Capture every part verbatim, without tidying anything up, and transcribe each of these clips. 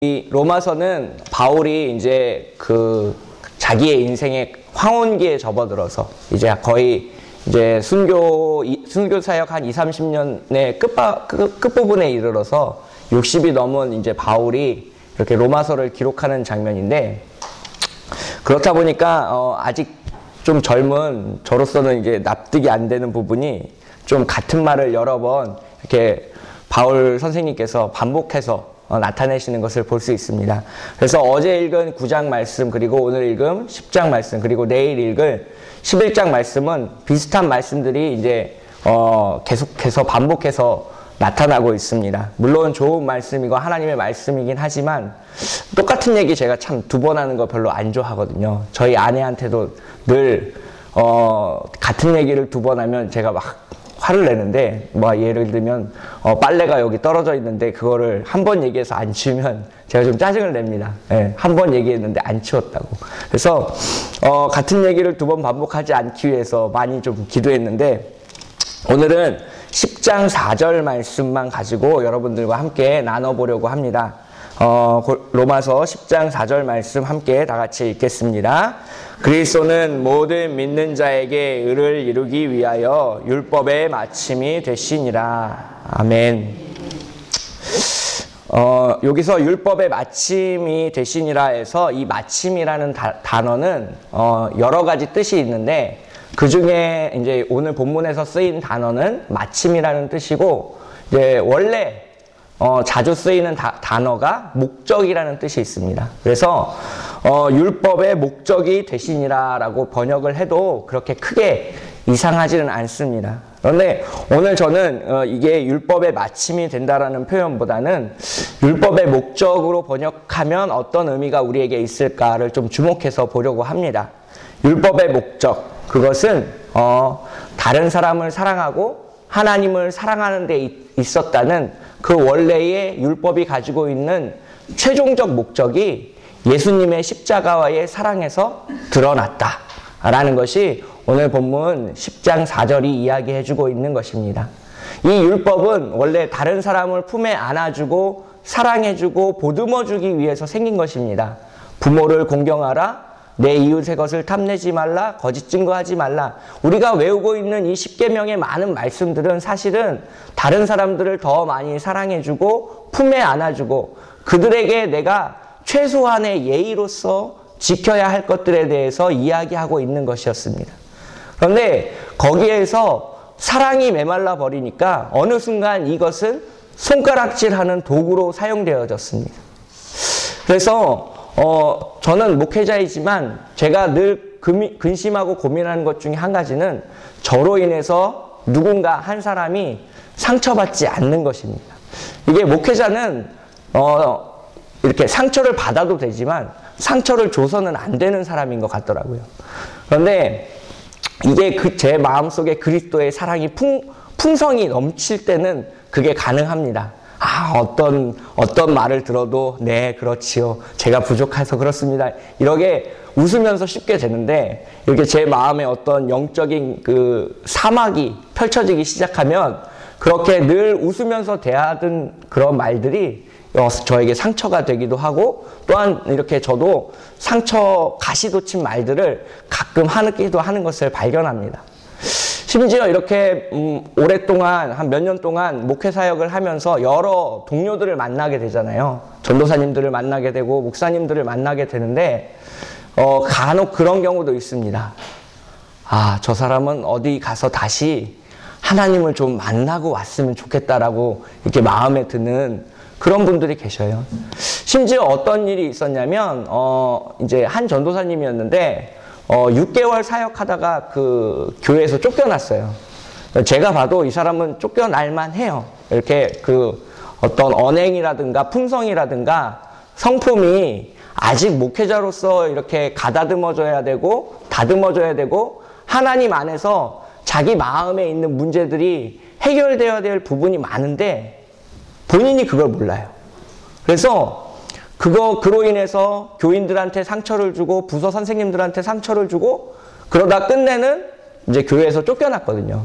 이 로마서는 바울이 이제 그 자기의 인생의 황혼기에 접어들어서 이제 거의 이제 순교, 순교 사역 한 이삼십 년의 끝바, 끝, 끝부분에 이르러서 육십이 넘은 이제 바울이 이렇게 로마서를 기록하는 장면인데, 그렇다 보니까 어 아직 좀 젊은 저로서는 이제 납득이 안 되는 부분이 좀 같은 말을 여러 번 이렇게 바울 선생님께서 반복해서 어, 나타내시는 것을 볼 수 있습니다. 그래서 어제 읽은 구 장 말씀, 그리고 오늘 읽은 십 장 말씀, 그리고 내일 읽을 십일 장 말씀은 비슷한 말씀들이 이제 어, 계속해서 반복해서 나타나고 있습니다. 물론 좋은 말씀이고 하나님의 말씀이긴 하지만 똑같은 얘기 제가 참 두 번 하는 거 별로 안 좋아하거든요. 저희 아내한테도 늘 어, 같은 얘기를 두 번 하면 제가 막 화를 내는데, 뭐 예를 들면 어, 빨래가 여기 떨어져 있는데 그거를 한 번 얘기해서 안 치우면 제가 좀 짜증을 냅니다. 예, 한 번 얘기했는데 안 치웠다고. 그래서 어, 같은 얘기를 두 번 반복하지 않기 위해서 많이 좀 기도했는데, 오늘은 십 장 사 절 말씀만 가지고 여러분들과 함께 나눠보려고 합니다. 어, 로마서 십 장 사 절 말씀 함께 다 같이 읽겠습니다. 그리스도는 모든 믿는 자에게 의를 이루기 위하여 율법의 마침이 되시니라. 아멘. 어, 여기서 율법의 마침이 되시니라 해서 이 마침이라는 다, 단어는 어, 여러 가지 뜻이 있는데, 그 중에 이제 오늘 본문에서 쓰인 단어는 마침이라는 뜻이고, 이제 원래 어, 자주 쓰이는 다, 단어가 목적이라는 뜻이 있습니다. 그래서 어, 율법의 목적이 되시니라 라고 번역을 해도 그렇게 크게 이상하지는 않습니다. 그런데 오늘 저는 어, 이게 율법의 마침이 된다라는 표현보다는 율법의 목적으로 번역하면 어떤 의미가 우리에게 있을까를 좀 주목해서 보려고 합니다. 율법의 목적, 그것은 어, 다른 사람을 사랑하고 하나님을 사랑하는 데 있었다는 그 원래의 율법이 가지고 있는 최종적 목적이 예수님의 십자가와의 사랑에서 드러났다라는 것이 오늘 본문 십 장 사 절이 이야기해주고 있는 것입니다. 이 율법은 원래 다른 사람을 품에 안아주고 사랑해주고 보듬어주기 위해서 생긴 것입니다. 부모를 공경하라, 내 이웃의 것을 탐내지 말라, 거짓 증거하지 말라. 우리가 외우고 있는 이 십계명의 많은 말씀들은 사실은 다른 사람들을 더 많이 사랑해주고 품에 안아주고 그들에게 내가 최소한의 예의로서 지켜야 할 것들에 대해서 이야기하고 있는 것이었습니다. 그런데 거기에서 사랑이 메말라 버리니까 어느 순간 이것은 손가락질하는 도구로 사용되어졌습니다. 그래서 어, 저는 목회자이지만 제가 늘 금, 근심하고 고민하는 것 중에 한 가지는 저로 인해서 누군가 한 사람이 상처받지 않는 것입니다. 이게 목회자는 어, 이렇게 상처를 받아도 되지만 상처를 줘서는 안 되는 사람인 것 같더라고요. 그런데 이게 그 제 마음속에 그리스도의 사랑이 풍, 풍성이 넘칠 때는 그게 가능합니다. 아, 어떤, 어떤 말을 들어도, 네, 그렇지요. 제가 부족해서 그렇습니다. 이렇게 웃으면서 쉽게 되는데, 이렇게 제 마음에 어떤 영적인 그 사막이 펼쳐지기 시작하면, 그렇게 늘 웃으면서 대하던 그런 말들이 저에게 상처가 되기도 하고, 또한 이렇게 저도 상처, 가시돋친 말들을 가끔 하기도 하는 것을 발견합니다. 심지어 이렇게 음, 오랫동안 한 몇 년 동안 목회 사역을 하면서 여러 동료들을 만나게 되잖아요. 전도사님들을 만나게 되고 목사님들을 만나게 되는데 어, 간혹 그런 경우도 있습니다. 아, 저 사람은 어디 가서 다시 하나님을 좀 만나고 왔으면 좋겠다라고 이렇게 마음에 드는 그런 분들이 계셔요. 심지어 어떤 일이 있었냐면 어, 이제 한 전도사님이었는데 어, 육 개월 사역하다가 그 교회에서 쫓겨났어요. 제가 봐도 이 사람은 쫓겨날만 해요. 이렇게 그 어떤 언행이라든가 품성이라든가 성품이 아직 목회자로서 이렇게 가다듬어져야 되고 다듬어져야 되고 하나님 안에서 자기 마음에 있는 문제들이 해결되어야 될 부분이 많은데 본인이 그걸 몰라요. 그래서 그거, 그로 인해서 교인들한테 상처를 주고, 부서 선생님들한테 상처를 주고, 그러다 끝내는 이제 교회에서 쫓겨났거든요.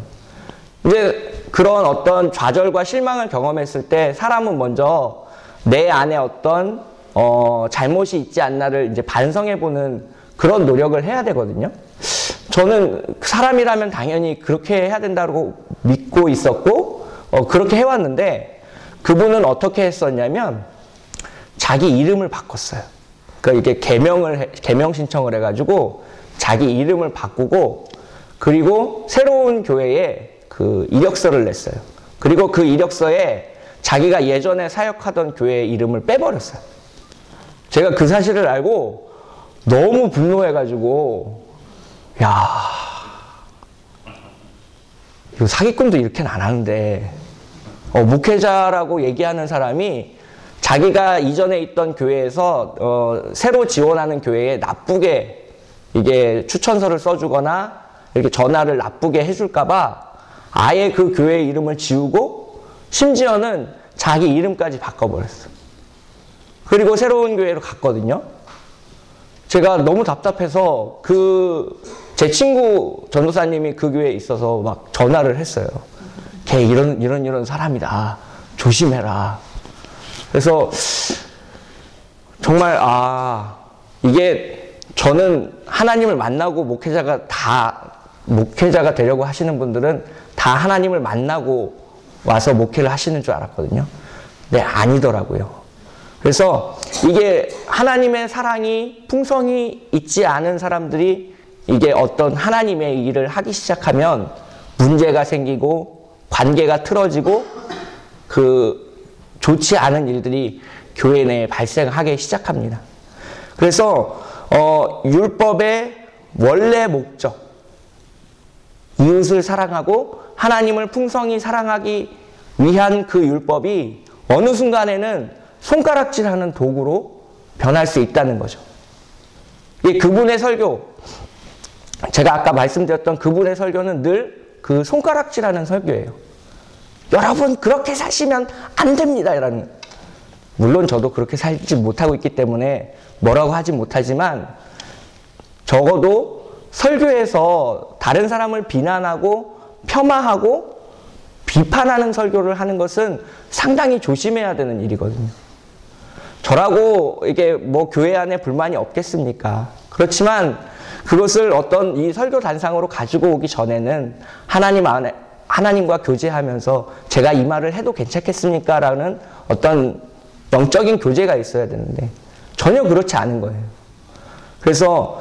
이제 그런 어떤 좌절과 실망을 경험했을 때 사람은 먼저 내 안에 어떤 어, 잘못이 있지 않나를 이제 반성해보는 그런 노력을 해야 되거든요. 저는 사람이라면 당연히 그렇게 해야 된다고 믿고 있었고, 어, 그렇게 해왔는데, 그분은 어떻게 했었냐면, 자기 이름을 바꿨어요. 그러니까 이게 개명을, 해, 개명 신청을 해가지고, 자기 이름을 바꾸고, 그리고 새로운 교회에 그 이력서를 냈어요. 그리고 그 이력서에 자기가 예전에 사역하던 교회의 이름을 빼버렸어요. 제가 그 사실을 알고 너무 분노해가지고, 야, 이거 사기꾼도 이렇게는 안 하는데, 어, 목회자라고 얘기하는 사람이 자기가 이전에 있던 교회에서 어, 새로 지원하는 교회에 나쁘게 이게 추천서를 써주거나 이렇게 전화를 나쁘게 해줄까봐 아예 그 교회의 이름을 지우고 심지어는 자기 이름까지 바꿔버렸어. 그리고 새로운 교회로 갔거든요. 제가 너무 답답해서 그 제 친구 전도사님이 그 교회에 있어서 막 전화를 했어요. 걔 이런 이런 이런 사람이다. 조심해라. 그래서 정말 아 이게 저는 하나님을 만나고 목회자가 다 목회자가 되려고 하시는 분들은 다 하나님을 만나고 와서 목회를 하시는 줄 알았거든요. 네, 아니더라고요. 그래서 이게 하나님의 사랑이 풍성이 있지 않은 사람들이 이게 어떤 하나님의 일을 하기 시작하면 문제가 생기고 관계가 틀어지고 그 좋지 않은 일들이 교회 내에 발생하기 시작합니다. 그래서 어, 율법의 원래 목적, 이웃을 사랑하고 하나님을 풍성히 사랑하기 위한 그 율법이 어느 순간에는 손가락질하는 도구로 변할 수 있다는 거죠. 이 그분의 설교, 제가 아까 말씀드렸던 그분의 설교는 늘 그 손가락질하는 설교예요. 여러분 그렇게 사시면 안 됩니다. 이라는. 물론 저도 그렇게 살지 못하고 있기 때문에 뭐라고 하지 못하지만 적어도 설교에서 다른 사람을 비난하고 폄하하고 비판하는 설교를 하는 것은 상당히 조심해야 되는 일이거든요. 저라고 이게 뭐 교회 안에 불만이 없겠습니까? 그렇지만 그것을 어떤 이 설교 단상으로 가지고 오기 전에는 하나님 안에, 하나님과 교제하면서 제가 이 말을 해도 괜찮겠습니까? 라는 어떤 영적인 교제가 있어야 되는데 전혀 그렇지 않은 거예요. 그래서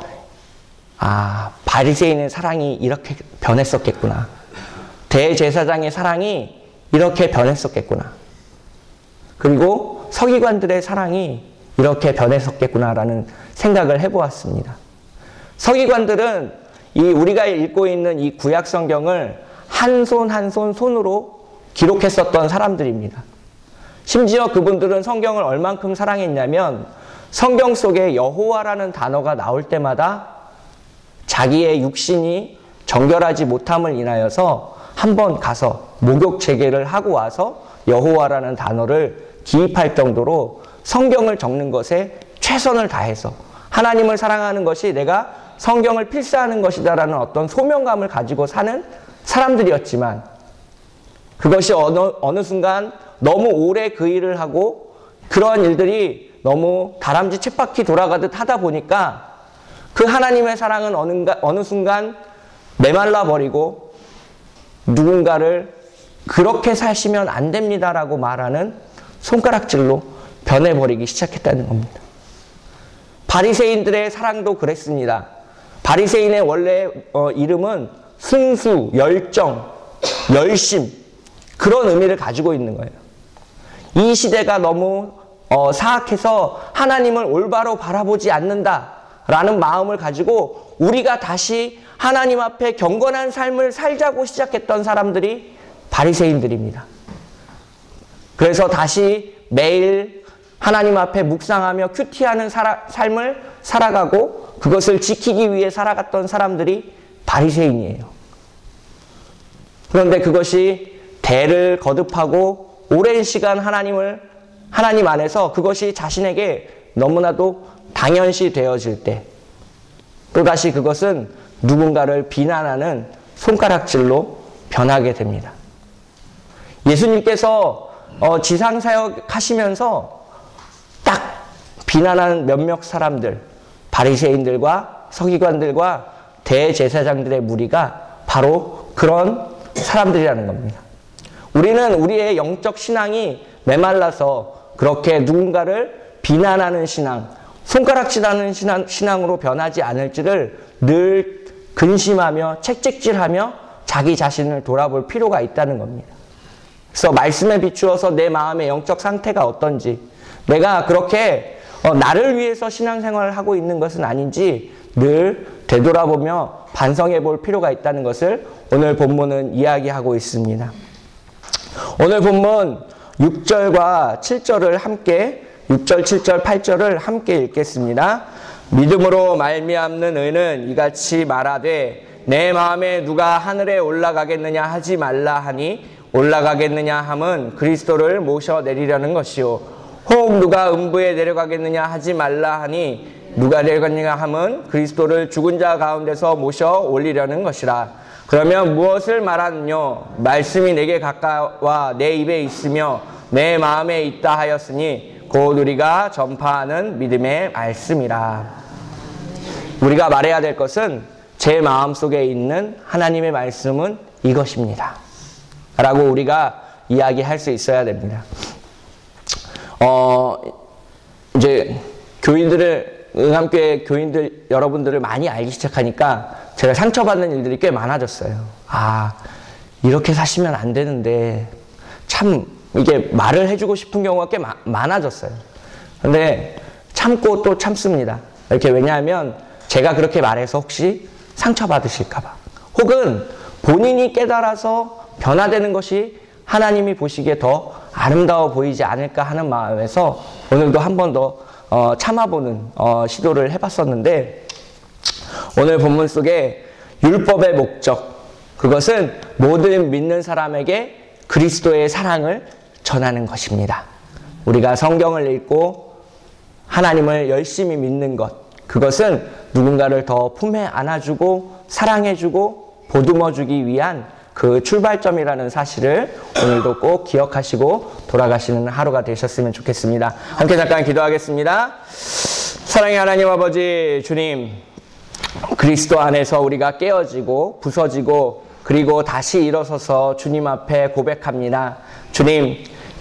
아, 바리새인의 사랑이 이렇게 변했었겠구나. 대제사장의 사랑이 이렇게 변했었겠구나. 그리고 서기관들의 사랑이 이렇게 변했었겠구나라는 생각을 해보았습니다. 서기관들은 이 우리가 읽고 있는 이 구약 성경을 한 손 한 손 손으로 기록했었던 사람들입니다. 심지어 그분들은 성경을 얼만큼 사랑했냐면 성경 속에 여호와라는 단어가 나올 때마다 자기의 육신이 정결하지 못함을 인하여서 한번 가서 목욕 재개를 하고 와서 여호와라는 단어를 기입할 정도로 성경을 적는 것에 최선을 다해서 하나님을 사랑하는 것이 내가 성경을 필사하는 것이다라는 어떤 소명감을 가지고 사는 사람들이었지만 그것이 어느, 어느 순간 너무 오래 그 일을 하고 그러한 일들이 너무 다람쥐 쳇바퀴 돌아가듯 하다 보니까 그 하나님의 사랑은 어느, 어느 순간 메말라 버리고 누군가를 그렇게 사시면 안 됩니다라고 말하는 손가락질로 변해버리기 시작했다는 겁니다. 바리새인들의 사랑도 그랬습니다. 바리새인의 원래 어, 이름은 순수, 열정, 열심 그런 의미를 가지고 있는 거예요. 이 시대가 너무 어, 사악해서 하나님을 올바로 바라보지 않는다라는 마음을 가지고 우리가 다시 하나님 앞에 경건한 삶을 살자고 시작했던 사람들이 바리새인들입니다. 그래서 다시 매일 하나님 앞에 묵상하며 큐티하는 살아, 삶을 살아가고 그것을 지키기 위해 살아갔던 사람들이 바리새인이에요. 그런데 그것이 대를 거듭하고 오랜 시간 하나님을 하나님 안에서 그것이 자신에게 너무나도 당연시 되어질 때 또다시 그것은 누군가를 비난하는 손가락질로 변하게 됩니다. 예수님께서 어, 지상사역 하시면서 딱 비난하는 몇몇 사람들, 바리새인들과 서기관들과 대제사장들의 무리가 바로 그런 사람들이라는 겁니다. 우리는 우리의 영적 신앙이 메말라서 그렇게 누군가를 비난하는 신앙, 손가락질하는 신앙, 신앙으로 변하지 않을지를 늘 근심하며 채찍질하며 자기 자신을 돌아볼 필요가 있다는 겁니다. 그래서 말씀에 비추어서 내 마음의 영적 상태가 어떤지, 내가 그렇게 어, 나를 위해서 신앙생활을 하고 있는 것은 아닌지 늘 되돌아보며 반성해 볼 필요가 있다는 것을 오늘 본문은 이야기하고 있습니다. 오늘 본문 육 절과 칠 절을 함께, 육 절, 칠 절, 팔 절을 함께 읽겠습니다. 믿음으로 말미암는 의는 이같이 말하되 내 마음에 누가 하늘에 올라가겠느냐 하지 말라 하니 올라가겠느냐 함은 그리스도를 모셔 내리려는 것이요 혹 누가 음부에 내려가겠느냐 하지 말라 하니 누가 내려가겠느냐 함은 그리스도를 죽은 자 가운데서 모셔 올리려는 것이라. 그러면 무엇을 말하느뇨? 말씀이 내게 가까워 내 입에 있으며 내 마음에 있다 하였으니 곧 우리가 전파하는 믿음의 말씀이라. 우리가 말해야 될 것은 제 마음속에 있는 하나님의 말씀은 이것입니다 라고 우리가 이야기할 수 있어야 됩니다. 어, 이제 교인들을, 응암교회 교인들 여러분들을 많이 알기 시작하니까 제가 상처받는 일들이 꽤 많아졌어요. 아, 이렇게 사시면 안 되는데, 참, 이게 말을 해주고 싶은 경우가 꽤 마, 많아졌어요. 근데 참고 또 참습니다. 이렇게, 왜냐하면 제가 그렇게 말해서 혹시 상처받으실까봐. 혹은 본인이 깨달아서 변화되는 것이 하나님이 보시기에 더 아름다워 보이지 않을까 하는 마음에서 오늘도 한 번 더 어, 참아보는 어, 시도를 해봤었는데, 오늘 본문 속에 율법의 목적, 그것은 모든 믿는 사람에게 그리스도의 사랑을 전하는 것입니다. 우리가 성경을 읽고 하나님을 열심히 믿는 것, 그것은 누군가를 더 품에 안아주고 사랑해주고 보듬어주기 위한 그 출발점이라는 사실을 오늘도 꼭 기억하시고 돌아가시는 하루가 되셨으면 좋겠습니다. 함께 잠깐 기도하겠습니다. 사랑의 하나님 아버지, 주님, 그리스도 안에서 우리가 깨어지고 부서지고 그리고 다시 일어서서 주님 앞에 고백합니다. 주님,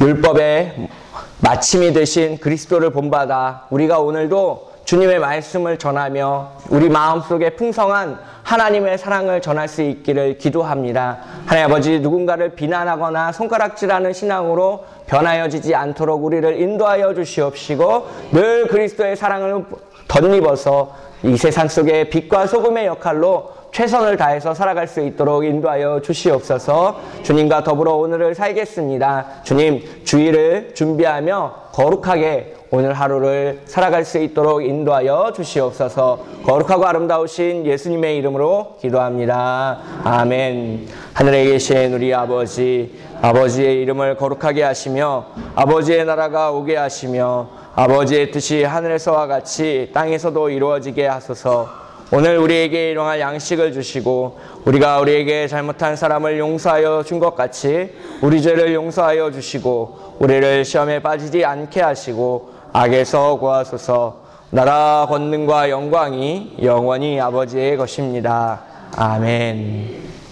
율법의 마침이 되신 그리스도를 본받아 우리가 오늘도 주님의 말씀을 전하며 우리 마음속에 풍성한 하나님의 사랑을 전할 수 있기를 기도합니다. 하나님 아버지, 누군가를 비난하거나 손가락질하는 신앙으로 변하여지지 않도록 우리를 인도하여 주시옵시고 늘 그리스도의 사랑을 덧입어서 이 세상 속에 빛과 소금의 역할로 최선을 다해서 살아갈 수 있도록 인도하여 주시옵소서. 주님과 더불어 오늘을 살겠습니다. 주님, 주일을 준비하며 거룩하게 오늘 하루를 살아갈 수 있도록 인도하여 주시옵소서. 거룩하고 아름다우신 예수님의 이름으로 기도합니다. 아멘. 하늘에 계신 우리 아버지, 아버지의 이름을 거룩하게 하시며 아버지의 나라가 오게 하시며 아버지의 뜻이 하늘에서와 같이 땅에서도 이루어지게 하소서. 오늘 우리에게 일용할 양식을 주시고 우리가 우리에게 잘못한 사람을 용서하여 준 것 같이 우리 죄를 용서하여 주시고 우리를 시험에 빠지지 않게 하시고 악에서 구하소서. 나라 권능과 영광이 영원히 아버지의 것입니다. 아멘.